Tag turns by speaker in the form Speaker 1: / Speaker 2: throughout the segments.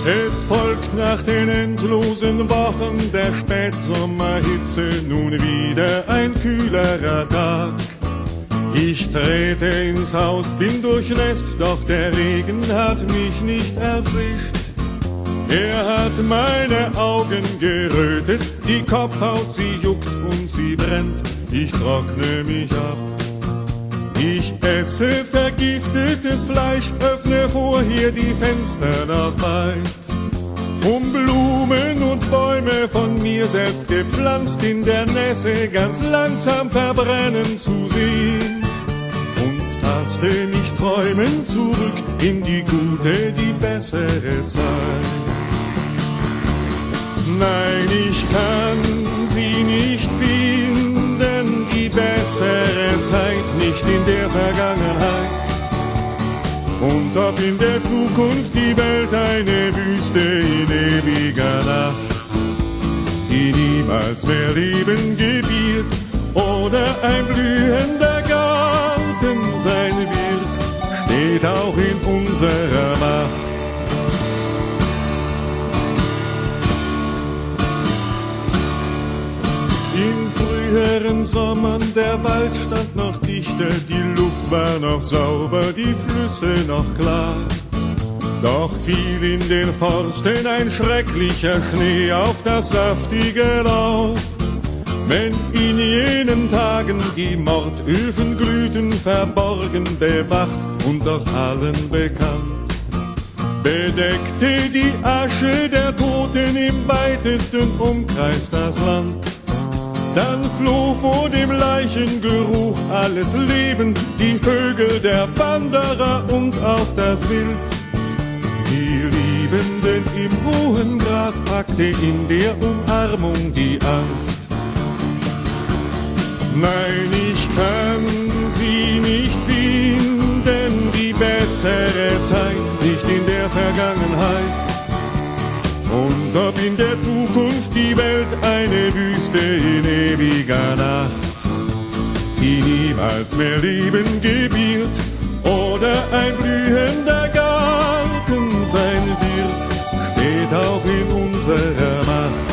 Speaker 1: Es folgt nach den endlosen Wochen der Spätsommerhitze nun wieder ein kühlerer Tag. Ich trete ins Haus, bin durchnässt, doch der Regen hat mich nicht erfrischt. Er hat meine Augen gerötet, die Kopfhaut, sie juckt und sie brennt, ich trockne mich ab. Ich esse vergiftetes Fleisch, öffne vorher die Fenster noch weit, um Blumen und Bäume von mir selbst gepflanzt in der Nässe ganz langsam verbrennen zu sehen. Und taste mich träumend zurück in die gute, die bessere Zeit. Nein, ich kann sie nicht finden, die bessere Zeit, nicht in der Vergangenheit. Und ob in der Zukunft die Welt eine Wüste in ewiger Nacht, die niemals mehr Leben gebiert, oder ein blühender Garten sein wird, steht auch in unserer Macht. In früheren Sommern der Wald stand noch dichter, die Luft war noch sauber, die Flüsse noch klar. Doch fiel in den Forsten ein schrecklicher Schnee auf das saftige Laub. Wenn in jenen Tagen die Mordöfen glühten, verborgen, bewacht und doch allen bekannt, bedeckte die Asche der Toten im weitesten Umkreis das Land. Dann floh vor dem Leichengeruch alles Leben, die Vögel, der Wanderer und auch das Wild. Die Liebenden im hohen Gras packte in der Umarmung die Angst. Nein, ich kann sie nicht finden, die bessere Zeit, nicht in der Vergangenheit. Und ob in der Zukunft die Welt eine Wüste in ewiger Nacht, die niemals mehr Leben gebiert, oder ein blühender Garten sein wird, steht auch in unserer Macht.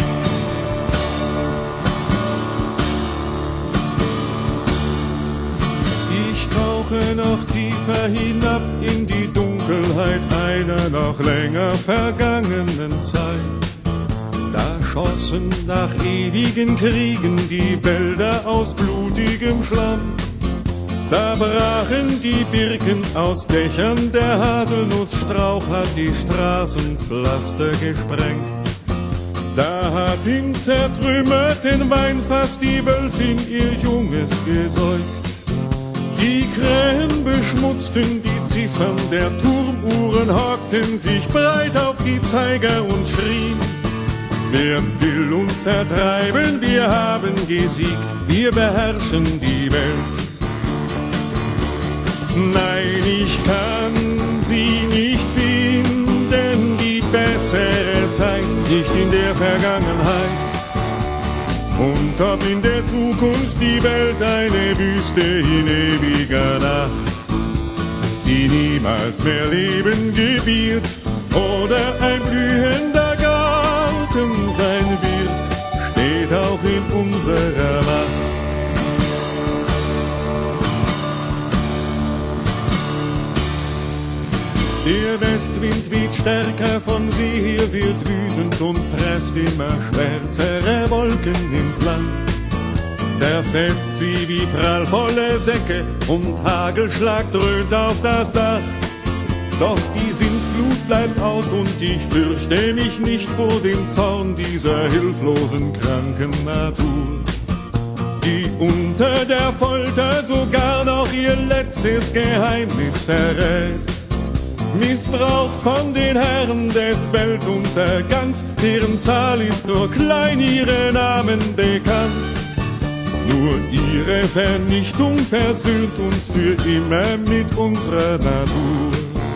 Speaker 1: Ich tauche noch tiefer hinab in die Dunkelheit einer noch länger vergangenen Zeit. Da schossen nach ewigen Kriegen die Wälder aus blutigem Schlamm. Da brachen die Birken aus Dächern, der Haselnussstrauch hat die Straßenpflaster gesprengt. Da hat im zertrümmerten Weinfass die Wölfin ihr Junges gesäugt. Die Krähen beschmutzten die Ziffern der Turmuhren, hockten sich breit auf die Zeiger und schrien: Wer will uns vertreiben? Wir haben gesiegt, wir beherrschen die Welt. Nein, ich kann sie nicht finden, die bessere Zeit, nicht in der Vergangenheit. Und ob in der Zukunft die Welt eine Wüste in ewiger Nacht, die niemals mehr Leben gebiert, oder ein blühender Garten sein wird, steht auch in unserer Macht. Der Westwind weht stärker, von See her wird wütend und presst immer schwärzere Wolken ins Land. Zerfetzt sie wie prallvolle Säcke und Hagelschlag dröhnt auf das Dach. Doch die Sintflut bleibt aus und ich fürchte mich nicht vor dem Zorn dieser hilflosen, kranken Natur, die unter der Folter sogar noch ihr letztes Geheimnis verrät. Missbraucht von den Herren des Weltuntergangs, deren Zahl ist nur klein, ihre Namen bekannt. Nur ihre Vernichtung versöhnt uns für immer mit unserer Natur.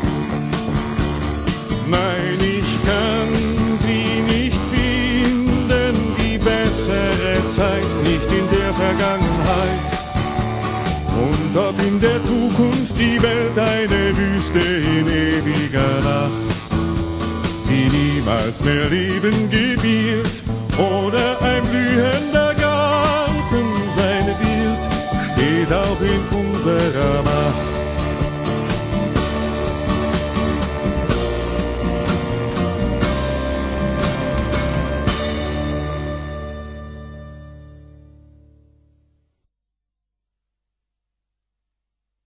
Speaker 1: Nein, ich kann sie nicht finden, die bessere Zeit, nicht in der Vergangenheit. Und ob in der Zukunft die Welt eine Wüste in ewiger Nacht, niemals mehr Leben gebiert oder ein blühender Garten sein wird, steht auch in unserer Macht.